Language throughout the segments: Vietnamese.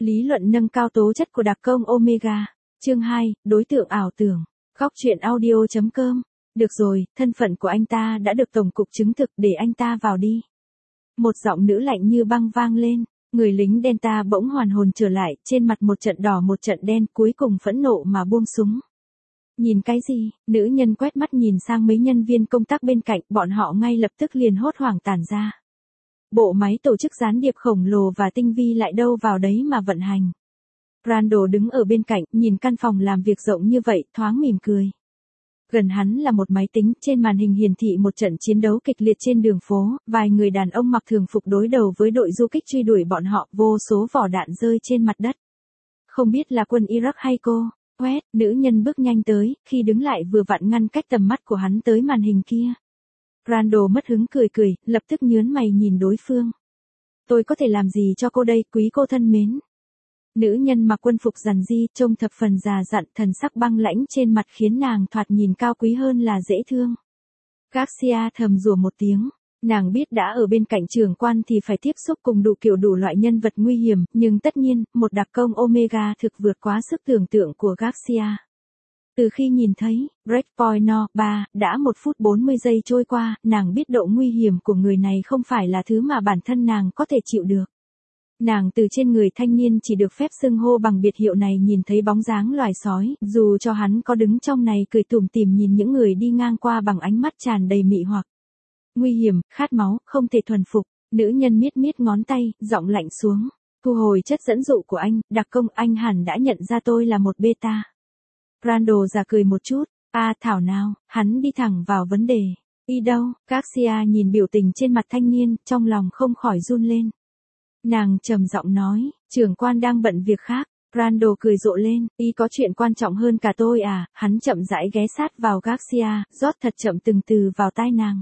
Lý luận nâng cao tố chất của đặc công Omega. Chương 2, đối tượng ảo tưởng. Góc truyện audio.com. Được rồi, thân phận của anh ta đã được tổng cục chứng thực, để anh ta vào đi. Một giọng nữ lạnh như băng vang lên. Người lính Delta bỗng hoàn hồn trở lại, trên mặt một trận đỏ một trận đen, cuối cùng phẫn nộ mà buông súng. Nhìn cái gì? Nữ nhân quét mắt nhìn sang mấy nhân viên công tác bên cạnh, bọn họ ngay lập tức liền hốt hoảng tản ra. Bộ máy tổ chức gián điệp khổng lồ và tinh vi lại đâu vào đấy mà vận hành. Randall đứng ở bên cạnh, nhìn căn phòng làm việc rộng như vậy, thoáng mỉm cười. Gần hắn là một máy tính, trên màn hình hiển thị một trận chiến đấu kịch liệt trên đường phố, vài người đàn ông mặc thường phục đối đầu với đội du kích truy đuổi bọn họ, vô số vỏ đạn rơi trên mặt đất. Không biết là quân Iraq hay cô? Quét, nữ nhân bước nhanh tới, khi đứng lại vừa vặn ngăn cách tầm mắt của hắn tới màn hình kia. Randall mất hứng cười cười, lập tức nhướng mày nhìn đối phương. Tôi có thể làm gì cho cô đây, quý cô thân mến? Nữ nhân mặc quân phục rằn ri, trông thập phần già dặn, thần sắc băng lãnh trên mặt khiến nàng thoạt nhìn cao quý hơn là dễ thương. Garcia thầm rủa một tiếng, nàng biết đã ở bên cạnh trưởng quan thì phải tiếp xúc cùng đủ kiểu đủ loại nhân vật nguy hiểm, nhưng tất nhiên, một đặc công Omega thực vượt quá sức tưởng tượng của Garcia. Từ khi nhìn thấy Breakpoint No. 3, đã 1 phút 40 giây trôi qua, nàng biết độ nguy hiểm của người này không phải là thứ mà bản thân nàng có thể chịu được. Nàng từ trên người thanh niên chỉ được phép xưng hô bằng biệt hiệu này nhìn thấy bóng dáng loài sói, dù cho hắn có đứng trong này cười tủm tỉm nhìn những người đi ngang qua bằng ánh mắt tràn đầy mị hoặc. Nguy hiểm, khát máu, không thể thuần phục, nữ nhân miết miết ngón tay, giọng lạnh xuống. Thu hồi chất dẫn dụ của anh, đặc công, anh hẳn đã nhận ra tôi là một beta. Randall già cười một chút, thảo nào, hắn đi thẳng vào vấn đề. Y đâu? Garcia nhìn biểu tình trên mặt thanh niên, trong lòng không khỏi run lên. Nàng trầm giọng nói, trưởng quan đang bận việc khác. Randall cười rộ lên, y có chuyện quan trọng hơn cả tôi à? Hắn chậm rãi ghé sát vào Garcia, rót thật chậm từng từ vào tai nàng.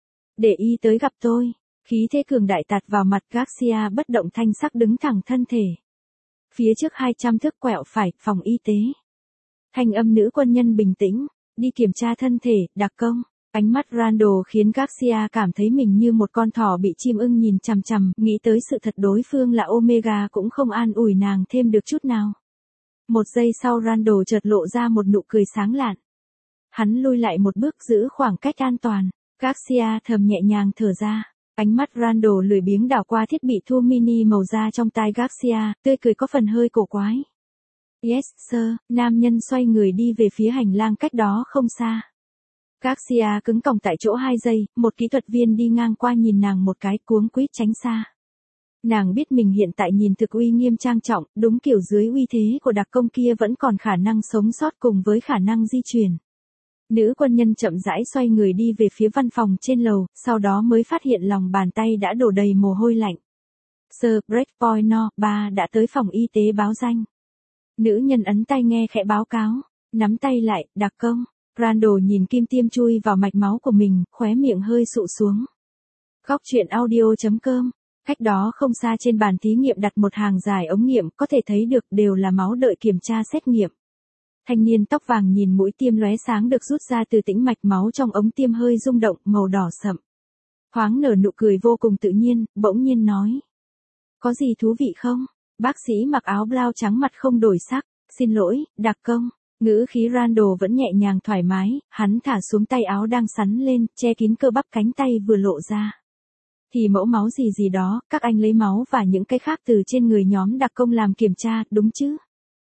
Để y tới gặp tôi. Khí thế cường đại tạt vào mặt Garcia, bất động thanh sắc đứng thẳng thân thể. Phía trước 200 thước quẹo phải, phòng y tế. Thanh âm nữ quân nhân bình tĩnh, đi kiểm tra thân thể, đặc công. Ánh mắt Randall khiến Garcia cảm thấy mình như một con thỏ bị chim ưng nhìn chằm chằm, nghĩ tới sự thật đối phương là Omega cũng không an ủi nàng thêm được chút nào. Một giây sau Randall chợt lộ ra một nụ cười sáng lạn. Hắn lui lại một bước giữ khoảng cách an toàn. Garcia thầm nhẹ nhàng thở ra. Ánh mắt Randall lười biếng đảo qua thiết bị thu mini màu da trong tai Garcia, tươi cười có phần hơi cổ quái. Yes, sir, nam nhân xoay người đi về phía hành lang cách đó không xa. Garcia cứng còng tại chỗ 2 giây, một kỹ thuật viên đi ngang qua nhìn nàng một cái cuống quýt tránh xa. Nàng biết mình hiện tại nhìn thực uy nghiêm trang trọng, đúng kiểu dưới uy thế của đặc công kia vẫn còn khả năng sống sót cùng với khả năng di chuyển. Nữ quân nhân chậm rãi xoay người đi về phía văn phòng trên lầu, sau đó mới phát hiện lòng bàn tay đã đổ đầy mồ hôi lạnh. Sir, Breakpoint No. 3 đã tới phòng y tế báo danh. Nữ nhân ấn tay nghe khẽ báo cáo, nắm tay lại, đặc công. Randall nhìn kim tiêm chui vào mạch máu của mình, khóe miệng hơi sụ xuống. Góc truyện audio.com. Cách đó không xa trên bàn thí nghiệm đặt một hàng dài ống nghiệm, có thể thấy được đều là máu đợi kiểm tra xét nghiệm. Thanh niên tóc vàng nhìn mũi tiêm lóe sáng được rút ra từ tĩnh mạch máu trong ống tiêm hơi rung động, màu đỏ sậm. Thoáng nở nụ cười vô cùng tự nhiên, bỗng nhiên nói. Có gì thú vị không? Bác sĩ mặc áo blau trắng mặt không đổi sắc. Xin lỗi, đặc công. Ngữ khí Randall vẫn nhẹ nhàng thoải mái, hắn thả xuống tay áo đang sắn lên, che kín cơ bắp cánh tay vừa lộ ra. Thì mẫu máu gì gì đó, các anh lấy máu và những cái khác từ trên người nhóm đặc công làm kiểm tra, đúng chứ?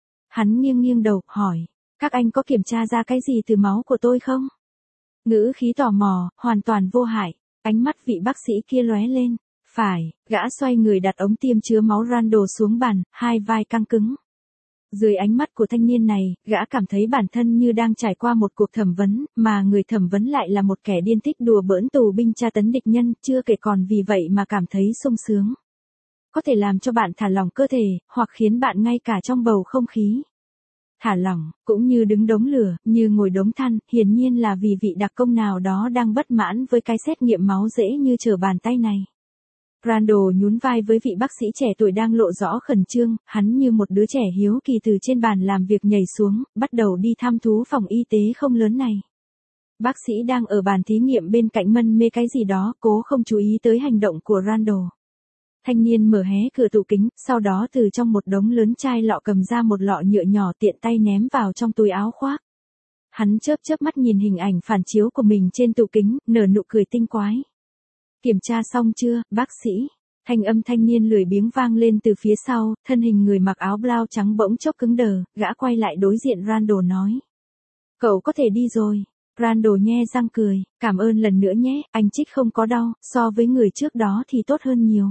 Hắn nghiêng nghiêng đầu, hỏi, các anh có kiểm tra ra cái gì từ máu của tôi không? Ngữ khí tò mò, hoàn toàn vô hại, ánh mắt vị bác sĩ kia lóe lên. Phải, gã xoay người đặt ống tiêm chứa máu Randall xuống bàn, hai vai căng cứng. Dưới ánh mắt của thanh niên này, gã cảm thấy bản thân như đang trải qua một cuộc thẩm vấn, mà người thẩm vấn lại là một kẻ điên thích đùa bỡn tù binh tra tấn địch nhân, chưa kể còn vì vậy mà cảm thấy sung sướng. Có thể làm cho bạn thả lỏng cơ thể, hoặc khiến bạn ngay cả trong bầu không khí. Thả lỏng, cũng như đứng đống lửa, như ngồi đống than, hiển nhiên là vì vị đặc công nào đó đang bất mãn với cái xét nghiệm máu dễ như trở bàn tay này. Randall nhún vai với vị bác sĩ trẻ tuổi đang lộ rõ khẩn trương, hắn như một đứa trẻ hiếu kỳ từ trên bàn làm việc nhảy xuống, bắt đầu đi thăm thú phòng y tế không lớn này. Bác sĩ đang ở bàn thí nghiệm bên cạnh mân mê cái gì đó, cố không chú ý tới hành động của Randall. thanh niên mở hé cửa tủ kính, sau đó từ trong một đống lớn chai lọ cầm ra một lọ nhựa nhỏ tiện tay ném vào trong túi áo khoác. Hắn chớp chớp mắt nhìn hình ảnh phản chiếu của mình trên tủ kính, nở nụ cười tinh quái. Kiểm tra xong chưa, bác sĩ? Thanh âm thanh niên lười biếng vang lên từ phía sau, thân hình người mặc áo blau trắng bỗng chốc cứng đờ, gã quay lại đối diện Randall nói. Cậu có thể đi rồi. Randall nhe răng cười, cảm ơn lần nữa nhé, anh Trích không có đau, so với người trước đó thì tốt hơn nhiều.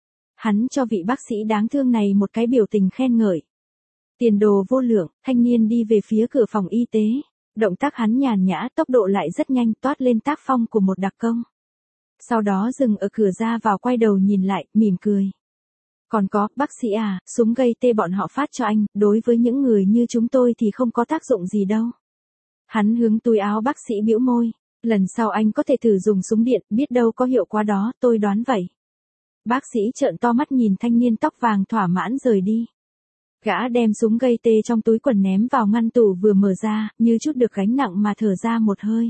Hắn cho vị bác sĩ đáng thương này một cái biểu tình khen ngợi. Tiền đồ vô lượng, thanh niên đi về phía cửa phòng y tế. Động tác hắn nhàn nhã, tốc độ lại rất nhanh, toát lên tác phong của một đặc công. Sau đó dừng ở cửa ra vào, quay đầu nhìn lại, mỉm cười. Còn có, bác sĩ à, súng gây tê bọn họ phát cho anh, đối với những người như chúng tôi thì không có tác dụng gì đâu. Hắn hướng túi áo bác sĩ bĩu môi. Lần sau anh có thể thử dùng súng điện, biết đâu có hiệu quả đó, tôi đoán vậy. Bác sĩ trợn to mắt nhìn thanh niên tóc vàng thỏa mãn rời đi. Gã đem súng gây tê trong túi quần ném vào ngăn tủ vừa mở ra, như chút được gánh nặng mà thở ra một hơi.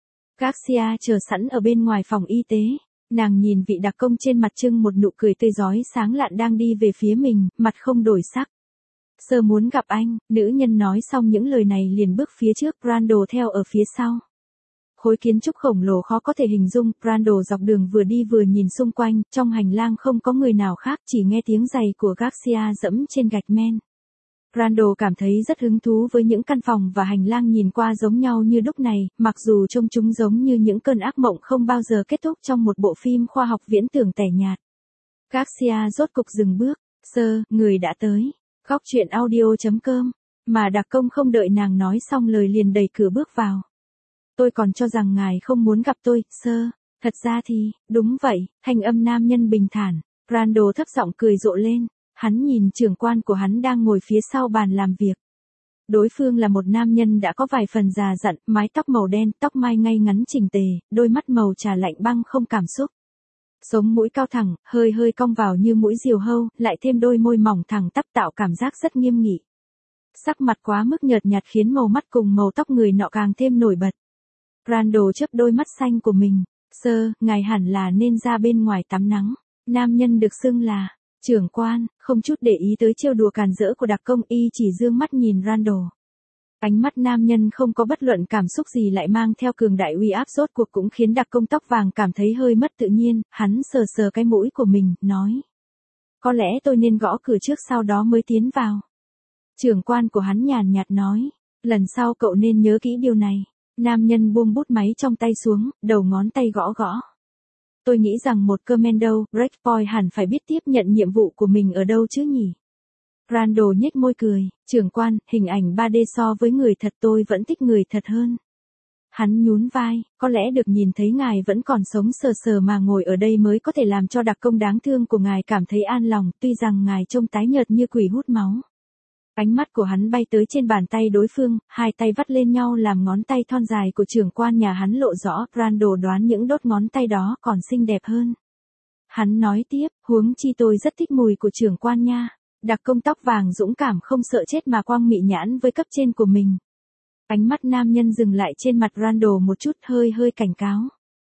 Garcia chờ sẵn ở bên ngoài phòng y tế. Nàng nhìn vị đặc công trên mặt trưng một nụ cười tươi rói sáng lạn đang đi về phía mình, mặt không đổi sắc. Sơ muốn gặp anh, nữ nhân nói xong những lời này liền bước phía trước, Randall theo ở phía sau. Khối kiến trúc khổng lồ khó có thể hình dung, Randall dọc đường vừa đi vừa nhìn xung quanh, trong hành lang không có người nào khác, chỉ nghe tiếng giày của Garcia dẫm trên gạch men. Randall cảm thấy rất hứng thú với những căn phòng và hành lang nhìn qua giống nhau như đúc này, mặc dù trông chúng giống như những cơn ác mộng không bao giờ kết thúc trong một bộ phim khoa học viễn tưởng tẻ nhạt. Garcia rốt cục dừng bước, sơ, người đã tới. Góc truyện audio.com, mà đặc công không đợi nàng nói xong lời liền đẩy cửa bước vào. Tôi còn cho rằng ngài không muốn gặp tôi, sơ. Thật ra thì, đúng vậy, thanh âm nam nhân bình thản. Randall thấp giọng cười rộ lên. Hắn nhìn trưởng quan của hắn đang ngồi phía sau bàn làm việc. Đối phương là một nam nhân đã có vài phần già dặn, mái tóc màu đen, tóc mai ngay ngắn chỉnh tề, đôi mắt màu trà lạnh băng không cảm xúc. Sống mũi cao thẳng, hơi hơi cong vào như mũi diều hâu, lại thêm đôi môi mỏng thẳng tắp tạo cảm giác rất nghiêm nghị. Sắc mặt quá mức nhợt nhạt khiến màu mắt cùng màu tóc người nọ càng thêm nổi bật. Randall chớp đôi mắt xanh của mình. Sơ, ngài hẳn là nên ra bên ngoài tắm nắng. Nam nhân được xưng là trưởng quan, không chút để ý tới trêu đùa càn rỡ của đặc công, y chỉ dương mắt nhìn Randall. Ánh mắt nam nhân không có bất luận cảm xúc gì lại mang theo cường đại uy áp, rốt cuộc cũng khiến đặc công tóc vàng cảm thấy hơi mất tự nhiên, hắn sờ sờ cái mũi của mình, nói. Có lẽ tôi nên gõ cửa trước sau đó mới tiến vào. Trưởng quan của hắn nhàn nhạt nói, lần sau cậu nên nhớ kỹ điều này. Nam nhân buông bút máy trong tay xuống, đầu ngón tay gõ gõ. Tôi nghĩ rằng một commando, breakpoint hẳn phải biết tiếp nhận nhiệm vụ của mình ở đâu chứ nhỉ? Randall nhếch môi cười, trưởng quan, hình ảnh 3D so với người thật tôi vẫn thích người thật hơn. Hắn nhún vai, có lẽ được nhìn thấy ngài vẫn còn sống sờ sờ mà ngồi ở đây mới có thể làm cho đặc công đáng thương của ngài cảm thấy an lòng, tuy rằng ngài trông tái nhợt như quỷ hút máu. Ánh mắt của hắn bay tới trên bàn tay đối phương, hai tay vắt lên nhau làm ngón tay thon dài của trưởng quan nhà hắn lộ rõ, Randall đoán những đốt ngón tay đó còn xinh đẹp hơn. Hắn nói tiếp, huống chi tôi rất thích mùi của trưởng quan nha. Đặc công tóc vàng dũng cảm không sợ chết mà quang mị nhãn với cấp trên của mình. Ánh mắt nam nhân dừng lại trên mặt Randall một chút, hơi hơi cảnh cáo.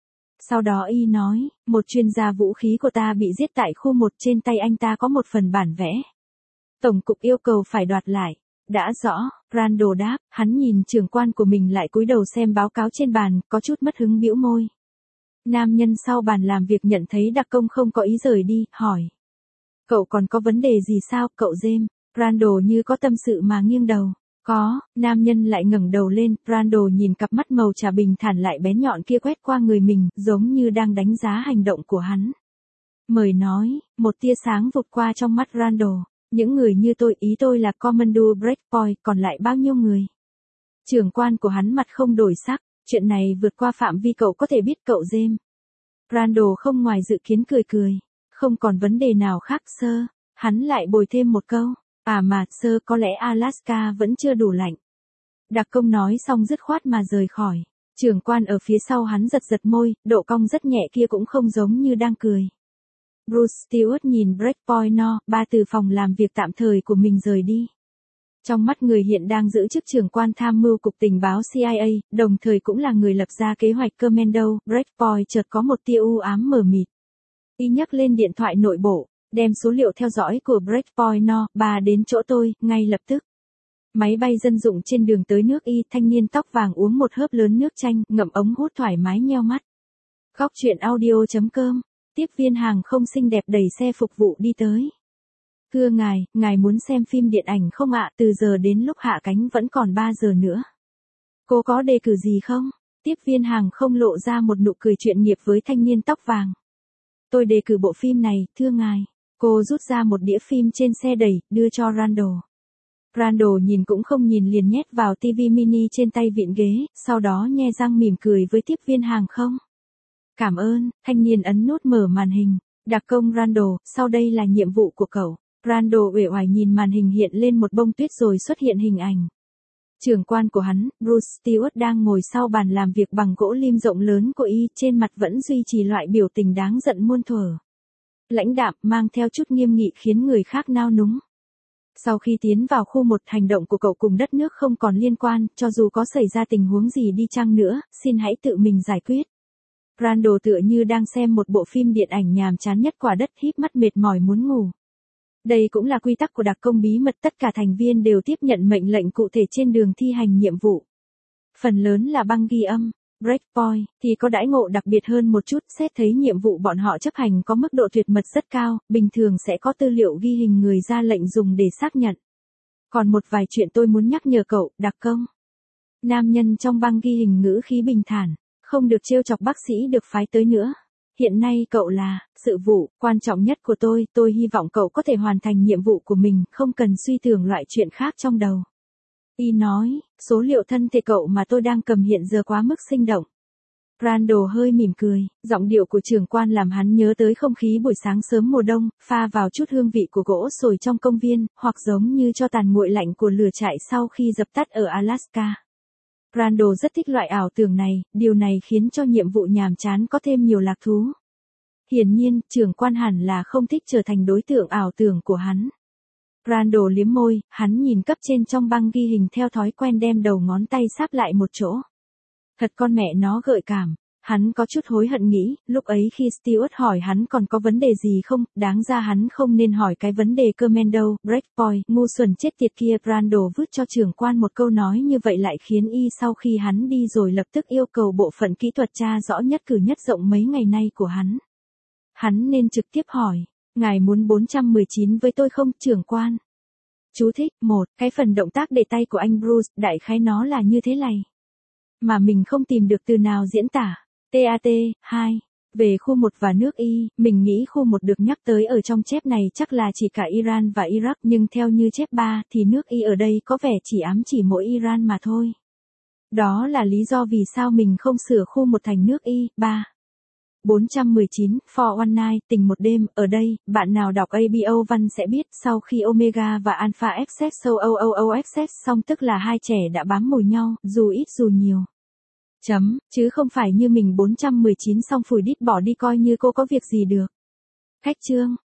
Sau đó y nói, một chuyên gia vũ khí của ta bị giết tại khu 1, trên tay anh ta có một phần bản vẽ. Tổng cục yêu cầu phải đoạt lại. Đã rõ, Randall đáp, hắn nhìn trưởng quan của mình lại cúi đầu xem báo cáo trên bàn, có chút mất hứng bĩu môi. Nam nhân sau bàn làm việc nhận thấy đặc công không có ý rời đi, hỏi. Cậu còn có vấn đề gì sao, cậu James? Randall như có tâm sự mà nghiêng đầu. Có, nam nhân lại ngẩng đầu lên, Randall nhìn cặp mắt màu trà bình thản lại bén nhọn kia quét qua người mình, giống như đang đánh giá hành động của hắn. Mời nói, một tia sáng vụt qua trong mắt Randall. Những người như tôi, ý tôi là Commando Breakpoint, còn lại bao nhiêu người? Trưởng quan của hắn mặt không đổi sắc, chuyện này vượt qua phạm vi cậu có thể biết, cậu James. Randall không ngoài dự kiến cười cười. Không còn vấn đề nào khác, sơ. Hắn lại bồi thêm một câu. À mà, sơ, có lẽ Alaska vẫn chưa đủ lạnh. Đặc công nói xong dứt khoát mà rời khỏi. Trưởng quan ở phía sau hắn giật giật môi, độ cong rất nhẹ kia cũng không giống như đang cười. Bruce Stewart nhìn Breakpoint No. 3 từ phòng làm việc tạm thời của mình rời đi. Trong mắt người hiện đang giữ chức trưởng quan tham mưu cục tình báo CIA, đồng thời cũng là người lập ra kế hoạch Commando Breakpoint, chợt có một tia u ám mờ mịt. Y nhấc lên điện thoại nội bộ. Đem số liệu theo dõi của Breakpoint No. 3 đến chỗ tôi, ngay lập tức. Máy bay dân dụng trên đường tới nước Y, thanh niên tóc vàng uống một hớp lớn nước chanh, ngậm ống hút thoải mái nheo mắt. Góc chuyện audio.com. Tiếp viên hàng không xinh đẹp đẩy xe phục vụ đi tới. Thưa ngài muốn xem phim điện ảnh không ạ? Từ giờ đến lúc hạ cánh vẫn còn 3 giờ nữa. Cô có đề cử gì không? Tiếp viên hàng không lộ ra một nụ cười chuyên nghiệp với thanh niên tóc vàng. Tôi đề cử bộ phim này, thưa ngài. Cô rút ra một đĩa phim trên xe đẩy, đưa cho Randall. Randall nhìn cũng không nhìn liền nhét vào TV mini trên tay vịn ghế, sau đó nhe răng mỉm cười với tiếp viên hàng không. Cảm ơn, thanh niên ấn nút mở màn hình. Đặc công Randall, sau đây là nhiệm vụ của cậu. Randall uể oải nhìn màn hình hiện lên một bông tuyết rồi xuất hiện hình ảnh. Trưởng quan của hắn, Bruce Stewart đang ngồi sau bàn làm việc bằng gỗ lim rộng lớn của y, trên mặt vẫn duy trì loại biểu tình đáng giận muôn thuở. Lãnh đạm, mang theo chút nghiêm nghị khiến người khác nao núng. Sau khi tiến vào khu một, hành động của cậu cùng đất nước không còn liên quan, cho dù có xảy ra tình huống gì đi chăng nữa, xin hãy tự mình giải quyết. Randall tựa như đang xem một bộ phim điện ảnh nhàm chán nhất quả đất, híp mắt mệt mỏi muốn ngủ. Đây cũng là quy tắc của đặc công bí mật, tất cả thành viên đều tiếp nhận mệnh lệnh cụ thể trên đường thi hành nhiệm vụ. Phần lớn là băng ghi âm. Breakpoint thì có đãi ngộ đặc biệt hơn một chút, xét thấy nhiệm vụ bọn họ chấp hành có mức độ tuyệt mật rất cao, bình thường sẽ có tư liệu ghi hình người ra lệnh dùng để xác nhận. Còn một vài chuyện tôi muốn nhắc nhở cậu, đặc công. Nam nhân trong băng ghi hình ngữ khí bình thản, không được trêu chọc bác sĩ được phái tới nữa. Hiện nay cậu là sự vụ quan trọng nhất của tôi hy vọng cậu có thể hoàn thành nhiệm vụ của mình, không cần suy tưởng loại chuyện khác trong đầu. Y nói, số liệu thân thể cậu mà tôi đang cầm hiện giờ quá mức sinh động. Randall hơi mỉm cười, giọng điệu của trưởng quan làm hắn nhớ tới không khí buổi sáng sớm mùa đông, pha vào chút hương vị của gỗ sồi trong công viên, hoặc giống như cho tàn nguội lạnh của lửa trại sau khi dập tắt ở Alaska. Randall rất thích loại ảo tưởng này, điều này khiến cho nhiệm vụ nhàm chán có thêm nhiều lạc thú. Hiển nhiên, trưởng quan hẳn là không thích trở thành đối tượng ảo tưởng của hắn. Randall liếm môi, hắn nhìn cấp trên trong băng ghi hình theo thói quen đem đầu ngón tay sáp lại một chỗ. Thật con mẹ nó gợi cảm. Hắn có chút hối hận nghĩ, lúc ấy khi Stewart hỏi hắn còn có vấn đề gì không, đáng ra hắn không nên hỏi cái vấn đề Commando, Breakpoint, ngu xuẩn chết tiệt kia. Randall vứt cho trưởng quan một câu nói như vậy lại khiến y sau khi hắn đi rồi lập tức yêu cầu bộ phận kỹ thuật tra rõ nhất cử nhất động mấy ngày nay của hắn. Hắn nên trực tiếp hỏi, ngài muốn 419 với tôi không, trưởng quan? Chú thích, 1, cái phần động tác để tay của anh Bruce, đại khái nó là như thế này. Mà mình không tìm được từ nào diễn tả. TAT, 2. Về khu 1 và nước Y, mình nghĩ khu 1 được nhắc tới ở trong chép này chắc là chỉ cả Iran và Iraq, nhưng theo như chép 3 thì nước Y ở đây có vẻ chỉ ám chỉ mỗi Iran mà thôi. Đó là lý do vì sao mình không sửa khu 1 thành nước Y. 3. 419, For One Night, tình một đêm, ở đây, bạn nào đọc ABO văn sẽ biết, sau khi Omega và Alpha Access Access xong tức là hai trẻ đã bám mồi nhau, dù ít dù nhiều. Chứ không phải như mình 419 xong phủi đít bỏ đi coi như cô có việc gì được. Khách trương,